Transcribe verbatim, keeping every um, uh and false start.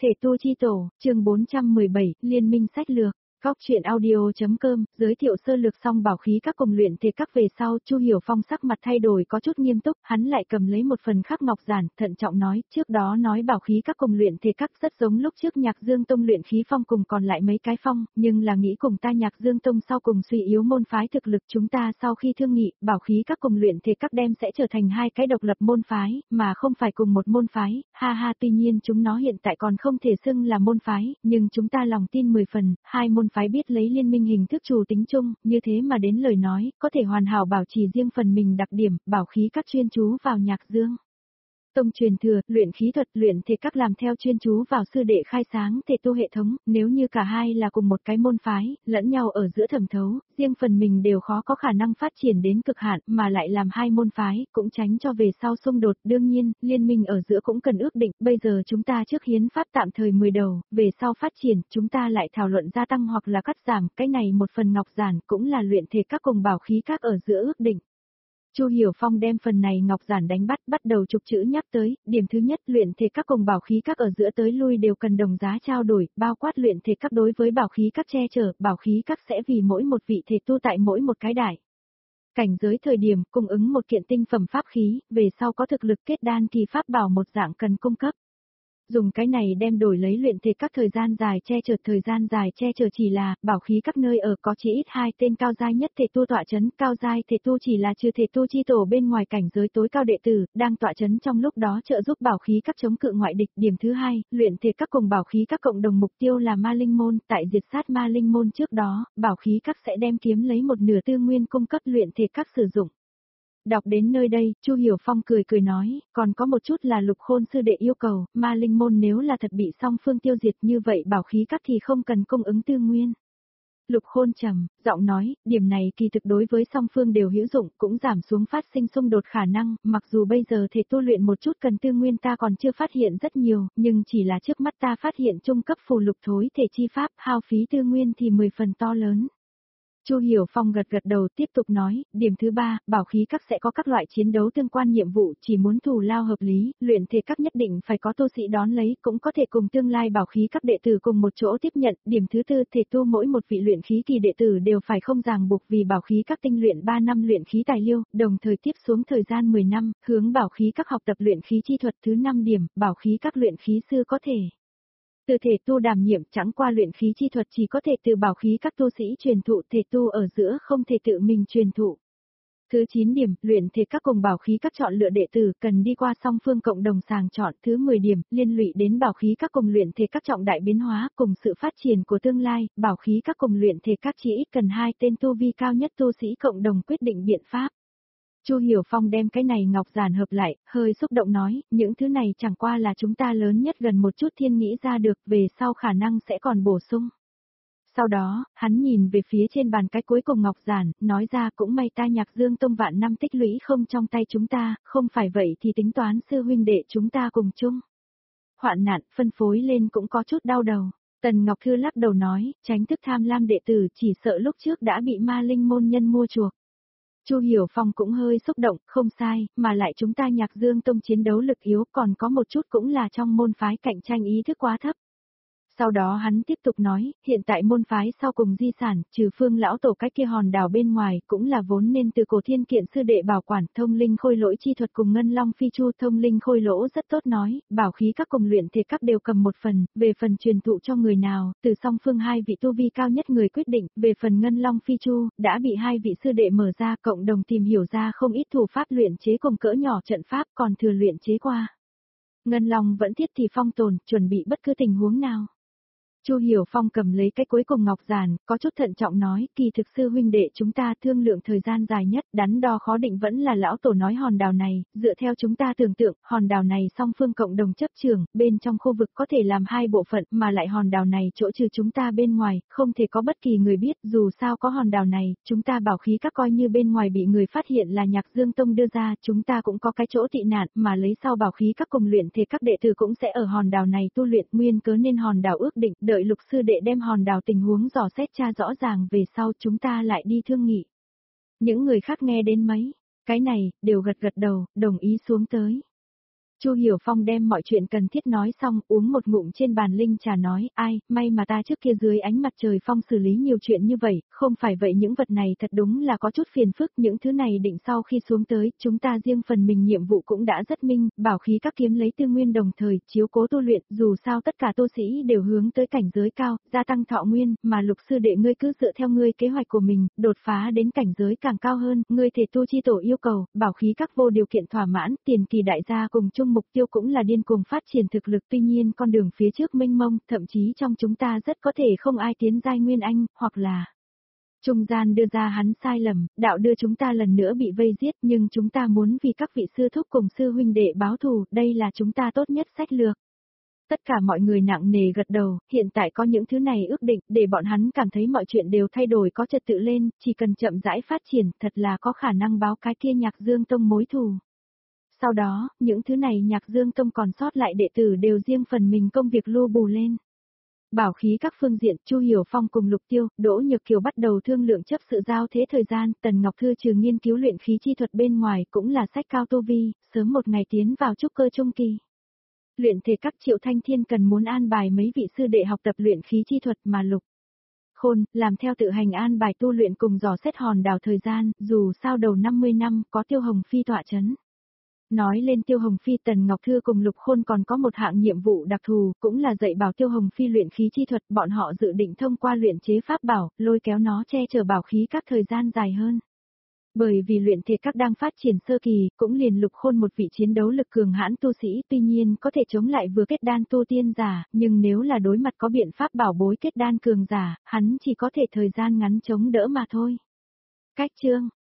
Thể tu chi tổ, chương bốn trăm mười bảy, Liên minh sách lược. Góc truyện audio.com, giới thiệu sơ lược xong bảo khí các cùng luyện thể các về sau, Chu Hiểu Phong sắc mặt thay đổi có chút nghiêm túc, hắn lại cầm lấy một phần khắc ngọc giản, thận trọng nói, trước đó nói bảo khí các cùng luyện thể các rất giống lúc trước Nhạc Dương Tông luyện khí phong cùng còn lại mấy cái phong, nhưng là nghĩ cùng ta Nhạc Dương Tông sau cùng suy yếu môn phái thực lực chúng ta sau khi thương nghị, bảo khí các cùng luyện thể các đem sẽ trở thành hai cái độc lập môn phái, mà không phải cùng một môn phái, ha ha tuy nhiên chúng nó hiện tại còn không thể xưng là môn phái, nhưng chúng ta lòng tin mười phần, hai môn phái biết lấy liên minh hình thức chủ tính chung, như thế mà đến lời nói, có thể hoàn hảo bảo trì riêng phần mình đặc điểm, bảo khí các chuyên chú vào Nhạc Dương Tông truyền thừa, luyện khí thuật, luyện thể các làm theo chuyên chú vào sư đệ khai sáng thể tu hệ thống, nếu như cả hai là cùng một cái môn phái, lẫn nhau ở giữa thẩm thấu, riêng phần mình đều khó có khả năng phát triển đến cực hạn, mà lại làm hai môn phái, cũng tránh cho về sau xung đột, đương nhiên, liên minh ở giữa cũng cần ước định, bây giờ chúng ta trước hiến pháp tạm thời mười đầu, về sau phát triển, chúng ta lại thảo luận gia tăng hoặc là cắt giảm, cái này một phần ngọc giản cũng là luyện thể các cùng bảo khí các ở giữa ước định. Chu Hiểu Phong đem phần này ngọc giản đánh bắt, bắt đầu chụp chữ nhắc tới, điểm thứ nhất luyện thể các cùng bảo khí các ở giữa tới lui đều cần đồng giá trao đổi, bao quát luyện thể các đối với bảo khí các che chở, bảo khí các sẽ vì mỗi một vị thể tu tại mỗi một cái đại cảnh giới thời điểm cung ứng một kiện tinh phẩm pháp khí, về sau có thực lực kết đan kỳ pháp bảo một dạng cần cung cấp. Dùng cái này đem đổi lấy luyện thể các thời gian dài che chở thời gian dài che chở chỉ là, bảo khí các nơi ở có chỉ ít hai tên cao giai nhất thể tu tọa chấn, cao giai thể tu chỉ là trừ thể tu chi tổ bên ngoài cảnh giới tối cao đệ tử, đang tọa chấn trong lúc đó trợ giúp bảo khí các chống cự ngoại địch. Điểm thứ hai, luyện thể các cùng bảo khí các cộng đồng mục tiêu là ma linh môn, tại diệt sát ma linh môn trước đó, bảo khí các sẽ đem kiếm lấy một nửa tư nguyên cung cấp luyện thể các sử dụng. Đọc đến nơi đây, Chu Hiểu Phong cười cười nói, còn có một chút là Lục Khôn sư đệ yêu cầu, ma linh môn nếu là thật bị song phương tiêu diệt như vậy bảo khí các thì không cần cung ứng tư nguyên. Lục Khôn trầm, giọng nói, điểm này kỳ thực đối với song phương đều hữu dụng, cũng giảm xuống phát sinh xung đột khả năng, mặc dù bây giờ thể tu luyện một chút cần tư nguyên ta còn chưa phát hiện rất nhiều, nhưng chỉ là trước mắt ta phát hiện trung cấp phù lục thối thể chi pháp, hao phí tư nguyên thì mười phần to lớn. Chu Hiểu Phong gật gật đầu tiếp tục nói, điểm thứ ba, bảo khí các sẽ có các loại chiến đấu tương quan nhiệm vụ, chỉ muốn thù lao hợp lý, luyện thể các nhất định phải có tu sĩ đón lấy, cũng có thể cùng tương lai bảo khí các đệ tử cùng một chỗ tiếp nhận. Điểm thứ tư, thể tu mỗi một vị luyện khí kỳ đệ tử đều phải không ràng buộc vì bảo khí các tinh luyện ba năm luyện khí tài liêu, đồng thời tiếp xuống thời gian mười năm, hướng bảo khí các học tập luyện khí chi thuật. Thứ năm điểm, bảo khí các luyện khí sư có thể từ thể tu đảm nhiệm, chẳng qua luyện khí chi thuật chỉ có thể từ bảo khí các tu sĩ truyền thụ, thể tu ở giữa không thể tự mình truyền thụ. Thứ chín điểm, luyện thể các cùng bảo khí các chọn lựa đệ tử cần đi qua song phương cộng đồng sàng chọn. Thứ mười điểm, liên lụy đến bảo khí các cùng luyện thể các trọng đại biến hóa cùng sự phát triển của tương lai, bảo khí các cùng luyện thể các chỉ ít cần hai tên tu vi cao nhất tu sĩ cộng đồng quyết định biện pháp. Chu Hiểu Phong đem cái này ngọc giản hợp lại, hơi xúc động nói, những thứ này chẳng qua là chúng ta lớn nhất gần một chút thiên nghĩ ra được, về sau khả năng sẽ còn bổ sung. Sau đó, hắn nhìn về phía trên bàn cái cuối cùng ngọc giản, nói ra cũng may ta Nhạc Dương Tông vạn năm tích lũy không trong tay chúng ta, không phải vậy thì tính toán sư huynh đệ chúng ta cùng chung hoạn nạn, phân phối lên cũng có chút đau đầu. Tần Ngọc Thư lắc đầu nói, tránh thức tham lam đệ tử chỉ sợ lúc trước đã bị ma linh môn nhân mua chuộc. Chu Hiểu Phong cũng hơi xúc động, không sai, mà lại chúng ta Nhạc Dương Tông chiến đấu lực yếu, còn có một chút cũng là trong môn phái cạnh tranh ý thức quá thấp. Sau đó hắn tiếp tục nói, hiện tại môn phái sau cùng di sản, trừ Phương lão tổ cái kia hòn đảo bên ngoài, cũng là vốn nên từ cổ thiên kiện sư đệ bảo quản, thông linh khôi lỗi chi thuật cùng ngân long phi chu. Thông linh khôi lỗ rất tốt nói, bảo khí các cùng luyện thể các đều cầm một phần, về phần truyền thụ cho người nào, từ song phương hai vị tu vi cao nhất người quyết định, về phần ngân long phi chu, đã bị hai vị sư đệ mở ra, cộng đồng tìm hiểu ra không ít thủ pháp luyện chế cùng cỡ nhỏ trận pháp, còn thừa luyện chế qua. Ngân long vẫn thiết thì phong tồn, chuẩn bị bất cứ tình huống nào. Chu Hiểu Phong cầm lấy cái cuối cùng ngọc giản, có chút thận trọng nói, kỳ thực sư huynh đệ chúng ta thương lượng thời gian dài nhất, đắn đo khó định vẫn là lão tổ nói hòn đảo này, dựa theo chúng ta tưởng tượng, hòn đảo này song phương cộng đồng chấp trường, bên trong khu vực có thể làm hai bộ phận, mà lại hòn đảo này chỗ trừ chúng ta bên ngoài, không thể có bất kỳ người biết, dù sao có hòn đảo này, chúng ta bảo khí các coi như bên ngoài bị người phát hiện là Nhạc Dương Tông đưa ra, chúng ta cũng có cái chỗ tị nạn, mà lấy sau bảo khí các cùng luyện thể các đệ tử cũng sẽ ở hòn đảo này tu luyện, nguyên cớ nên hòn đảo ước định, đợi Lục sư đệ đem hòn đảo tình huống dò xét tra rõ ràng về sau chúng ta lại đi thương nghị. Những người khác nghe đến mấy cái này, đều gật gật đầu, đồng ý xuống tới. Chu Hiểu Phong đem mọi chuyện cần thiết nói xong, uống một ngụm trên bàn linh trà nói, ai, may mà ta trước kia dưới ánh mặt trời phong xử lý nhiều chuyện như vậy, không phải vậy những vật này thật đúng là có chút phiền phức, những thứ này định sau khi xuống tới, chúng ta riêng phần mình nhiệm vụ cũng đã rất minh, bảo khí các kiếm lấy tư nguyên đồng thời, chiếu cố tu luyện, dù sao tất cả tu sĩ đều hướng tới cảnh giới cao, gia tăng thọ nguyên, mà Lục sư đệ ngươi cứ dựa theo ngươi kế hoạch của mình, đột phá đến cảnh giới càng cao hơn, ngươi thể tu chi tổ yêu cầu, bảo khí các vô điều kiện thỏa mãn, tiền kỳ đại gia cùng chung mục tiêu cũng là điên cuồng phát triển thực lực, tuy nhiên con đường phía trước mênh mông, thậm chí trong chúng ta rất có thể không ai tiến giai nguyên anh, hoặc là trung gian đưa ra hắn sai lầm, đạo đưa chúng ta lần nữa bị vây giết, nhưng chúng ta muốn vì các vị sư thúc cùng sư huynh đệ báo thù, đây là chúng ta tốt nhất sách lược. Tất cả mọi người nặng nề gật đầu, hiện tại có những thứ này ước định, để bọn hắn cảm thấy mọi chuyện đều thay đổi có trật tự lên, chỉ cần chậm rãi phát triển, thật là có khả năng báo cái kia Nhạc Dương Tông mối thù. Sau đó, những thứ này Nhạc Dương Tông còn sót lại đệ tử đều riêng phần mình công việc lưu bù lên. Bảo khí các phương diện, Chu Hiểu Phong cùng Lục Tiêu, Đỗ Nhược Kiều bắt đầu thương lượng chấp sự giao thế thời gian, Tần Ngọc Thư trừ nghiên cứu luyện khí chi thuật bên ngoài cũng là sách cao tu vi, sớm một ngày tiến vào trúc cơ trung kỳ. Luyện thể các Triệu Thanh Thiên cần muốn an bài mấy vị sư đệ học tập luyện khí chi thuật mà Lục Khôn, làm theo tự hành an bài tu luyện cùng dò xét hòn đảo thời gian, dù sao đầu năm mươi năm có Tiêu Hồng Phi tọa chấn. Nói lên Tiêu Hồng Phi, Tần Ngọc Thư cùng Lục Khôn còn có một hạng nhiệm vụ đặc thù, cũng là dạy bảo Tiêu Hồng Phi luyện khí chi thuật, bọn họ dự định thông qua luyện chế pháp bảo, lôi kéo nó che chở bảo khí các thời gian dài hơn. Bởi vì luyện thể các đang phát triển sơ kỳ, cũng liền Lục Khôn một vị chiến đấu lực cường hãn tu sĩ, tuy nhiên có thể chống lại vừa kết đan tu tiên giả, nhưng nếu là đối mặt có biện pháp bảo bối kết đan cường giả, hắn chỉ có thể thời gian ngắn chống đỡ mà thôi. Cách chương